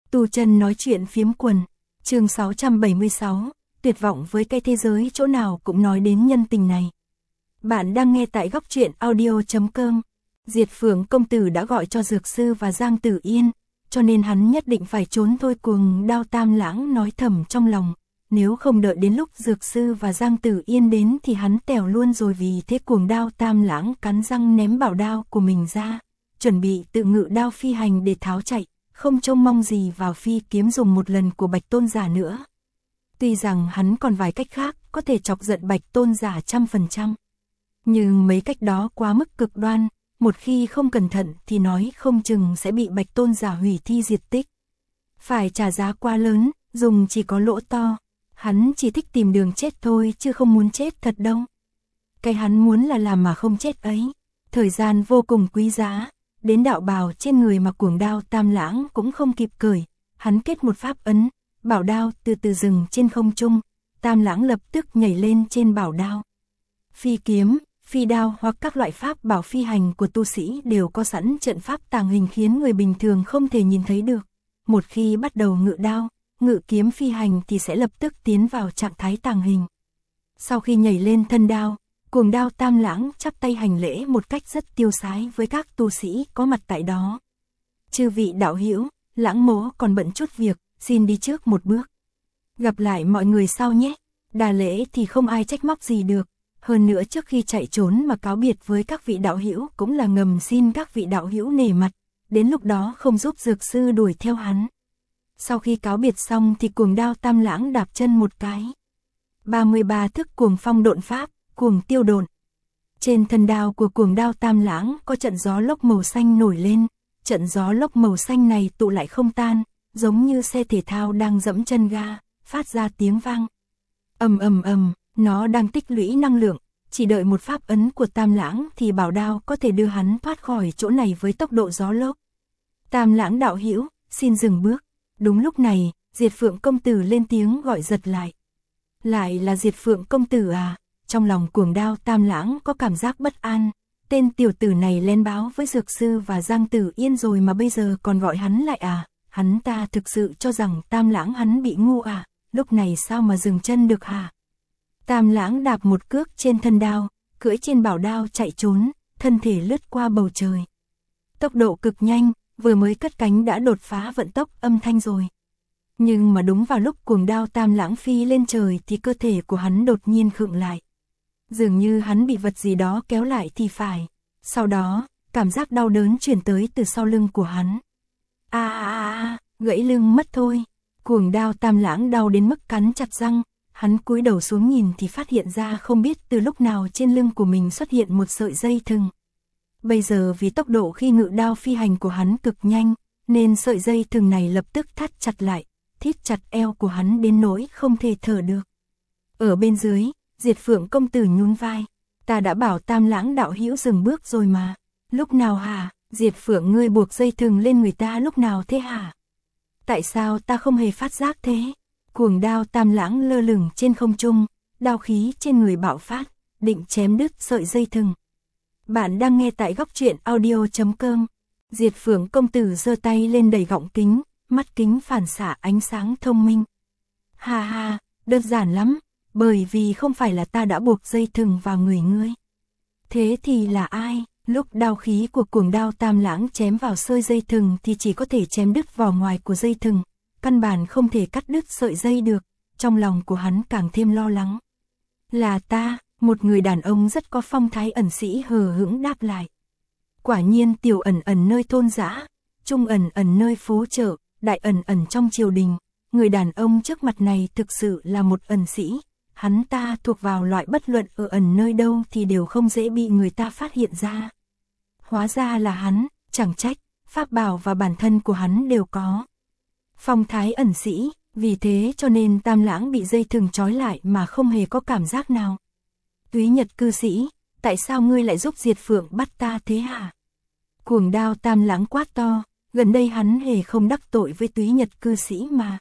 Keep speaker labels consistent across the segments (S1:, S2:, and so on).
S1: Tu chân nói chuyện phiếm quần, chương 676, tuyệt vọng với cái thế giới chỗ nào cũng nói đến nhân tình này. Bạn đang nghe tại góc truyện audio.com. Diệt Phượng công tử đã gọi cho Dược Sư và Giang Tử Yên, cho nên hắn nhất định phải trốn thôi. Cuồng Đao Tam Lãng nói thầm trong lòng, nếu không đợi đến lúc Dược Sư và Giang Tử Yên đến thì hắn tèo luôn rồi. Vì thế Cuồng Đao Tam Lãng cắn răng ném bảo đao của mình ra, chuẩn bị tự ngự đao phi hành để tháo chạy, không trông mong gì vào phi kiếm dùng một lần của Bạch Tôn giả nữa. Tuy rằng hắn còn vài cách khác có thể chọc giận Bạch Tôn giả 100%, nhưng mấy cách đó quá mức cực đoan, một khi không cẩn thận thì nói không chừng sẽ bị Bạch Tôn giả hủy thi diệt tích. Phải trả giá quá lớn, dùng chỉ có lỗ to. Hắn chỉ thích tìm đường chết thôi chứ không muốn chết thật đâu. Cái hắn muốn là làm mà không chết ấy. Thời gian vô cùng quý giá, đến đạo bào trên người mà Cuồng Đao Tam Lãng cũng không kịp cởi. Hắn kết một pháp ấn, bảo đao từ từ dừng trên không trung. Tam Lãng lập tức nhảy lên trên bảo đao. Phi kiếm, phi đao hoặc các loại pháp bảo phi hành của tu sĩ đều có sẵn trận pháp tàng hình khiến người bình thường không thể nhìn thấy được. Một khi bắt đầu ngự đao, ngự kiếm phi hành thì sẽ lập tức tiến vào trạng thái tàng hình. Sau khi nhảy lên thân đao, Cuồng Đao Tam Lãng chắp tay hành lễ một cách rất tiêu sái với các tu sĩ có mặt tại đó. Chư vị đạo hữu, Lãng mỗ còn bận chút việc, xin đi trước một bước. Gặp lại mọi người sau nhé. Đà lễ thì không ai trách móc gì được. Hơn nữa trước khi chạy trốn mà cáo biệt với các vị đạo hữu cũng là ngầm xin các vị đạo hữu nể mặt, đến lúc đó không giúp Dược Sư đuổi theo hắn. Sau khi cáo biệt xong thì Cuồng Đao Tam Lãng đạp chân một cái. 33 thức cuồng phong độn pháp, cuồng tiêu độn. Trên thân đao của Cuồng Đao Tam Lãng có trận gió lốc màu xanh nổi lên, trận gió lốc màu xanh này tụ lại không tan, giống như xe thể thao đang dẫm chân ga, phát ra tiếng vang. Ầm ầm ầm, nó đang tích lũy năng lượng, chỉ đợi một pháp ấn của Tam Lãng thì bảo đao có thể đưa hắn thoát khỏi chỗ này với tốc độ gió lốc. Tam Lãng đạo hữu, xin dừng bước. Đúng lúc này, Diệt Phượng công tử lên tiếng gọi giật lại. Lại là Diệt Phượng công tử à? Trong lòng Cuồng Đao Tam Lãng có cảm giác bất an. Tên tiểu tử này lên báo với Dược Sư và Giang Tử Yên rồi mà bây giờ còn gọi hắn lại à? Hắn ta thực sự cho rằng Tam Lãng hắn bị ngu à? Lúc này sao mà dừng chân được hả? Tam Lãng đạp một cước trên thân đao, cưỡi trên bảo đao chạy trốn, thân thể lướt qua bầu trời. Tốc độ cực nhanh, vừa mới cất cánh đã đột phá vận tốc âm thanh rồi. Nhưng mà đúng vào lúc Cuồng Đao Tam Lãng phi lên trời thì cơ thể của hắn đột nhiên khựng lại. Dường như hắn bị vật gì đó kéo lại thì phải. Sau đó, cảm giác đau đớn truyền tới từ sau lưng của hắn. Gãy lưng mất thôi. Cuồng Đao Tam Lãng đau đến mức cắn chặt răng. Hắn cúi đầu xuống nhìn thì phát hiện ra không biết từ lúc nào trên lưng của mình xuất hiện một sợi dây thừng. Bây giờ vì tốc độ khi ngự đao phi hành của hắn cực nhanh, nên sợi dây thừng này lập tức thắt chặt lại, thít chặt eo của hắn đến nỗi không thể thở được. Ở bên dưới, Diệt Phượng công tử nhún vai. Ta đã bảo Tam Lãng đạo hữu dừng bước rồi mà. Lúc nào hả? Diệt Phượng ngươi buộc dây thừng lên người ta lúc nào thế hả? Tại sao ta không hề phát giác thế? Cuồng Đao Tam Lãng lơ lửng trên không trung, đao khí trên người bạo phát, định chém đứt sợi dây thừng. Bạn đang nghe tại góc truyện audio.com. Diệt Phượng công tử giơ tay lên đẩy gọng kính, mắt kính phản xạ ánh sáng thông minh. Ha ha, đơn giản lắm, bởi vì không phải là ta đã buộc dây thừng vào người ngươi. Thế thì là ai? Lúc đao khí của Cuồng Đao Tam Lãng chém vào sợi dây thừng thì chỉ có thể chém đứt vỏ ngoài của dây thừng, căn bản không thể cắt đứt sợi dây được. Trong lòng của hắn càng thêm lo lắng. Là ta, một người đàn ông rất có phong thái ẩn sĩ hờ hững đáp lại. Quả nhiên tiểu ẩn ẩn nơi thôn dã, trung ẩn ẩn nơi phố chợ, đại ẩn ẩn trong triều đình. Người đàn ông trước mặt này thực sự là một ẩn sĩ. Hắn ta thuộc vào loại bất luận ở ẩn nơi đâu thì đều không dễ bị người ta phát hiện ra. Hóa ra là hắn, chẳng trách, pháp bảo và bản thân của hắn đều có phong thái ẩn sĩ, vì thế cho nên Tam Lãng bị dây thừng trói lại mà không hề có cảm giác nào. Túy Nhật cư sĩ, tại sao ngươi lại giúp Diệt Phượng bắt ta thế hả? Cuồng Đao Tam Lãng quát to, gần đây hắn hề không đắc tội với Túy Nhật cư sĩ mà.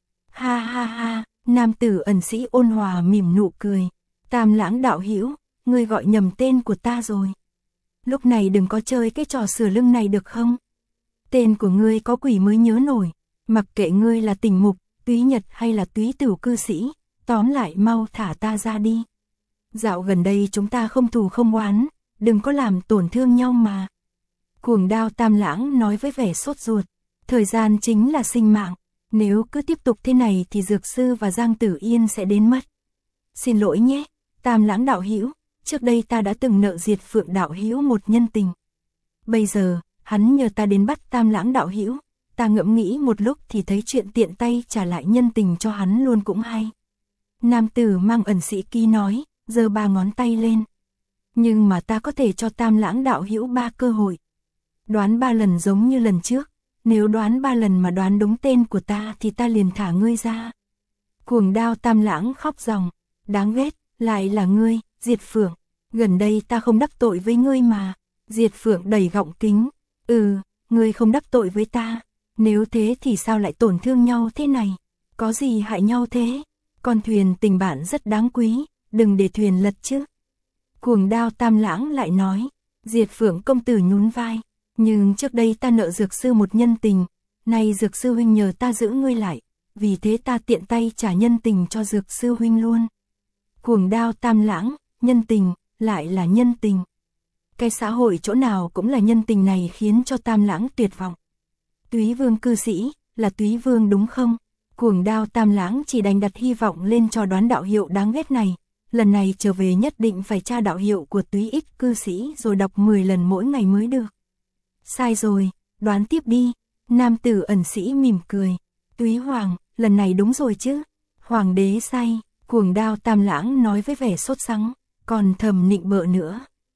S1: Ha ha ha, nam tử ẩn sĩ ôn hòa mỉm nụ cười. Tam Lãng đạo hữu, ngươi gọi nhầm tên của ta rồi. Lúc này đừng có chơi cái trò sửa lưng này được không? Tên của ngươi có quỷ mới nhớ nổi. Mặc kệ ngươi là Tình Mục, Túy Nhật hay là Túy Tửu cư sĩ, tóm lại mau thả ta ra đi. Dạo gần đây chúng ta không thù không oán, đừng có làm tổn thương nhau mà. Cuồng Đao Tam Lãng nói với vẻ sốt ruột, thời gian chính là sinh mạng, nếu cứ tiếp tục thế này thì Dược Sư và Giang Tử Yên sẽ đến mất. Xin lỗi nhé, Tam Lãng đạo hữu, trước đây ta đã từng nợ Diệt Phượng đạo hữu một nhân tình. Bây giờ, hắn nhờ ta đến bắt Tam Lãng đạo hữu, ta ngẫm nghĩ một lúc thì thấy chuyện tiện tay trả lại nhân tình cho hắn luôn cũng hay. Nam tử mang ẩn sĩ ký nói, giơ 3 ngón tay lên. Nhưng mà ta có thể cho Tam Lãng đạo hữu 3 cơ hội. Đoán 3 lần giống như lần trước, nếu đoán 3 lần mà đoán đúng tên của ta thì ta liền thả ngươi ra. Cuồng Đao Tam Lãng khóc ròng, đáng ghét, lại là ngươi, Diệt Phượng, gần đây ta không đắc tội với ngươi mà. Diệt Phượng đầy gọng kính, ngươi không đắc tội với ta, nếu thế thì sao lại tổn thương nhau thế này, có gì hại nhau thế, con thuyền tình bạn rất đáng quý, đừng để thuyền lật chứ. Cuồng Đao Tam Lãng lại nói, Diệt Phượng công tử nhún vai, nhưng trước đây ta nợ Dược Sư một nhân tình, nay Dược Sư huynh nhờ ta giữ ngươi lại, vì thế ta tiện tay trả nhân tình cho Dược Sư huynh luôn. Cuồng Đao Tam Lãng, nhân tình, lại là nhân tình. Cái xã hội chỗ nào cũng là nhân tình này khiến cho Tam Lãng tuyệt vọng. Túy Vương cư sĩ, là Túy Vương đúng không? Cuồng Đao Tam Lãng chỉ đành đặt hy vọng lên cho đoán đạo hiệu đáng ghét này. Lần này trở về nhất định phải tra đạo hiệu của Túy Ích cư sĩ rồi đọc 10 lần mỗi ngày mới được. Sai rồi, đoán tiếp đi. Nam tử ẩn sĩ mỉm cười. Túy Hoàng, lần này đúng rồi chứ? Hoàng đế say, Cuồng Đao Tam Lãng nói với vẻ sốt sắng, còn thầm nịnh bợ nữa.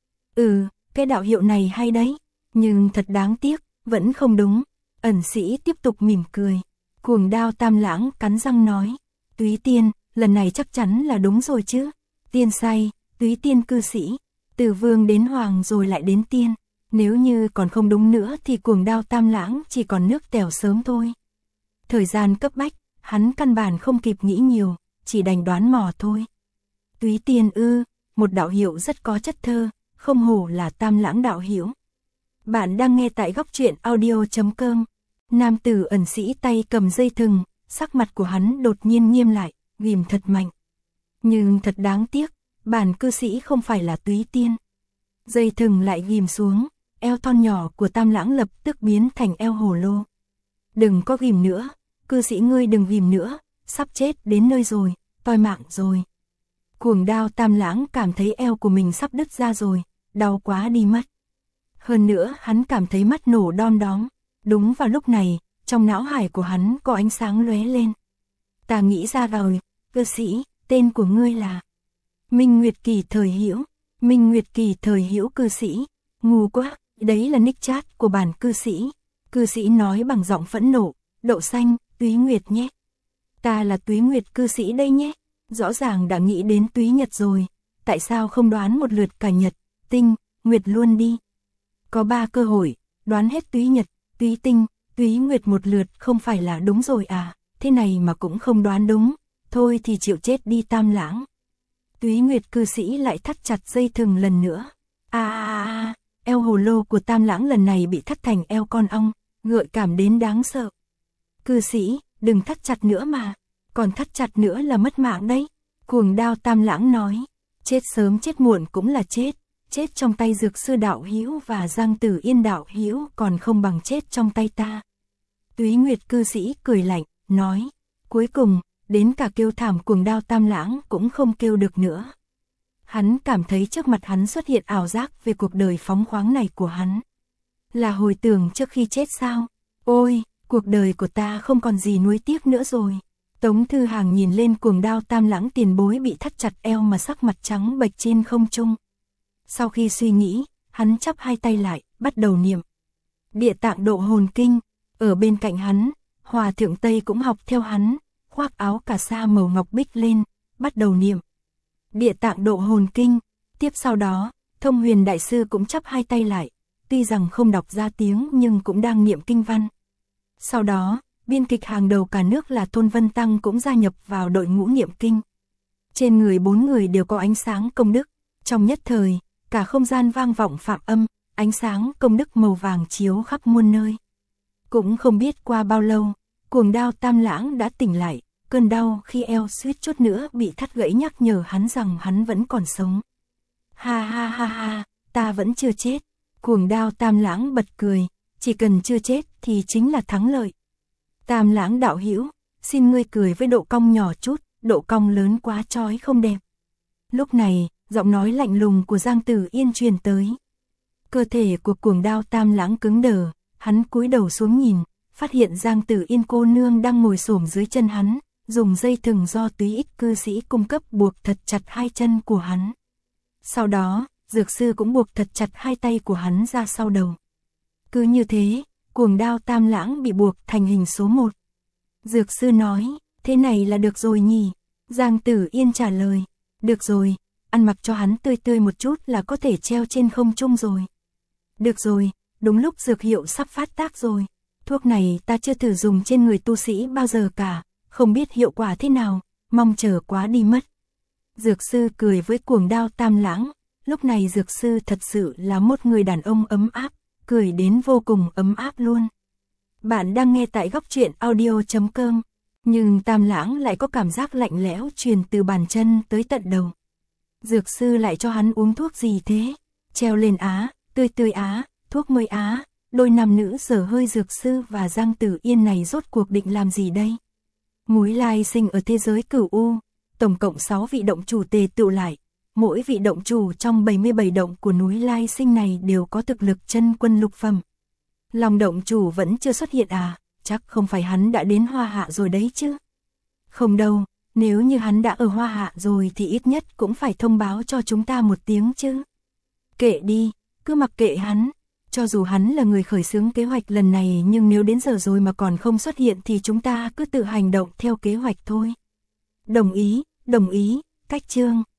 S1: Cái đạo hiệu này hay đấy, nhưng thật đáng tiếc, vẫn không đúng. Ẩn sĩ tiếp tục mỉm cười. Cuồng Đao Tam Lãng cắn răng nói, Túy Tiên, lần này chắc chắn là đúng rồi chứ. Tiên say, Túy Tiên cư sĩ, từ Vương đến Hoàng rồi lại đến Tiên. Nếu như còn không đúng nữa thì Cuồng Đao Tam Lãng chỉ còn nước tèo sớm thôi. Thời gian cấp bách, hắn căn bản không kịp nghĩ nhiều, chỉ đành đoán mò thôi. Túy Tiên một đạo hiệu rất có chất thơ, không hổ là Tam Lãng đạo hữu. Bạn đang nghe tại góc truyện audio.com. Nam tử ẩn sĩ tay cầm dây thừng, sắc mặt của hắn đột nhiên nghiêm lại, ghim thật mạnh. Nhưng thật đáng tiếc, bản cư sĩ không phải là Túy Tiên. Dây thừng lại ghim xuống, eo thon nhỏ của Tam Lãng lập tức biến thành eo hổ lô. Đừng có ghim nữa, cư sĩ ngươi đừng ghim nữa, sắp chết đến nơi rồi, toi mạng rồi. Cuồng Đao Tam Lãng cảm thấy eo của mình sắp đứt ra rồi, đau quá đi mất. Hơn nữa hắn cảm thấy mắt nổ đom đóm. Đúng vào lúc này, trong não hải của hắn có ánh sáng lóe lên. Ta nghĩ ra rồi, cư sĩ, tên của ngươi là Minh Nguyệt Kỳ Thời Hữu. Minh Nguyệt Kỳ Thời Hữu cư sĩ, ngu quá, đấy là nick chat của bản cư sĩ. Cư sĩ nói bằng giọng phẫn nộ, đậu xanh, Túy Nguyệt nhé. Ta là Túy Nguyệt cư sĩ đây nhé. Rõ ràng đã nghĩ đến Túy Nhật rồi, tại sao không đoán một lượt cả Nhật, Tinh, Nguyệt luôn đi. Có 3 cơ hội, đoán hết Túy Nhật, Túy Tinh, Túy Nguyệt một lượt không phải là đúng rồi à, thế này mà cũng không đoán đúng, thôi thì chịu chết đi Tam Lãng. Túy Nguyệt cư sĩ lại thắt chặt dây thừng lần nữa. Eo hồ lô của Tam Lãng lần này bị thắt thành eo con ong, gợi cảm đến đáng sợ. Cư sĩ, đừng thắt chặt nữa mà, còn thắt chặt nữa là mất mạng đấy. Cuồng Đao Tam Lãng nói, chết sớm chết muộn cũng là chết. Chết trong tay Dược Sư đạo hữu và Giang Tử Yên đạo hữu còn không bằng chết trong tay ta. Túy Nguyệt cư sĩ cười lạnh, nói, cuối cùng, đến cả kêu thảm Cuồng Đao Tam Lãng cũng không kêu được nữa. Hắn cảm thấy trước mặt hắn xuất hiện ảo giác về cuộc đời phóng khoáng này của hắn. Là hồi tưởng trước khi chết sao? Ôi, cuộc đời của ta không còn gì nuối tiếc nữa rồi. Tống Thư Hàng nhìn lên Cuồng Đao Tam Lãng tiền bối bị thắt chặt eo mà sắc mặt trắng bệch trên không trung. Sau khi suy nghĩ, hắn chắp hai tay lại, bắt đầu niệm Địa Tạng Độ Hồn Kinh. Ở bên cạnh hắn, Hòa Thượng Tây cũng học theo hắn, khoác áo cà sa màu ngọc bích lên, bắt đầu niệm Địa Tạng Độ Hồn Kinh. Tiếp sau đó, Thông Huyền Đại Sư cũng chắp hai tay lại, tuy rằng không đọc ra tiếng nhưng cũng đang niệm kinh văn. Sau đó, biên kịch hàng đầu cả nước là Tôn Vân Tăng cũng gia nhập vào đội ngũ niệm kinh. Trên người 4 người đều có ánh sáng công đức, trong nhất thời, cả không gian vang vọng phạm âm, ánh sáng công đức màu vàng chiếu khắp muôn nơi. Cũng không biết qua bao lâu, Cuồng Đao Tam Lãng đã tỉnh lại, cơn đau khi eo suýt chút nữa bị thắt gãy nhắc nhở hắn rằng hắn vẫn còn sống. Ha ha ha ha, ta vẫn chưa chết. Cuồng Đao Tam Lãng bật cười, chỉ cần chưa chết thì chính là thắng lợi. Tam Lãng đạo hữu, xin ngươi cười với độ cong nhỏ chút, độ cong lớn quá chói không đẹp. Lúc này, giọng nói lạnh lùng của Giang Tử Yên truyền tới. Cơ thể của Cuồng Đao Tam Lãng cứng đờ, hắn cúi đầu xuống nhìn, phát hiện Giang Tử Yên cô nương đang ngồi xổm dưới chân hắn, dùng dây thừng do túy ích cư sĩ cung cấp buộc thật chặt hai chân của hắn. Sau đó, dược sư cũng buộc thật chặt hai tay của hắn ra sau đầu. Cứ như thế, Cuồng Đao Tam Lãng bị buộc thành hình số 1. Dược sư nói, thế này là được rồi nhỉ? Giang Tử Yên trả lời, được rồi, ăn mặc cho hắn tươi tươi một chút là có thể treo trên không trung rồi. Được rồi, đúng lúc dược hiệu sắp phát tác rồi. Thuốc này ta chưa thử dùng trên người tu sĩ bao giờ cả, không biết hiệu quả thế nào, mong chờ quá đi mất. Dược sư cười với Cuồng Đao Tam Lãng, lúc này dược sư thật sự là một người đàn ông ấm áp, cười đến vô cùng ấm áp luôn. Bạn đang nghe tại góc truyện audio.com, nhưng Tam Lãng lại có cảm giác lạnh lẽo truyền từ bàn chân tới tận đầu. Dược sư lại cho hắn uống thuốc gì thế? Treo lên á, tươi tươi á, thuốc mới á. Đôi nam nữ dở hơi dược sư và Giang Tử Yên này rốt cuộc định làm gì đây? Núi Lai Sinh ở thế giới Cửu U, tổng cộng 6 vị động chủ tề tựu lại. Mỗi vị động chủ trong 77 động của núi Lai Sinh này đều có thực lực chân quân lục phẩm. Long động chủ vẫn chưa xuất hiện à? Chắc không phải hắn đã đến Hoa Hạ rồi đấy chứ? Không đâu, nếu như hắn đã ở Hoa Hạ rồi thì ít nhất cũng phải thông báo cho chúng ta một tiếng chứ. Kệ đi, cứ mặc kệ hắn. Cho dù hắn là người khởi xướng kế hoạch lần này nhưng nếu đến giờ rồi mà còn không xuất hiện thì chúng ta cứ tự hành động theo kế hoạch thôi. Đồng ý, cách chương.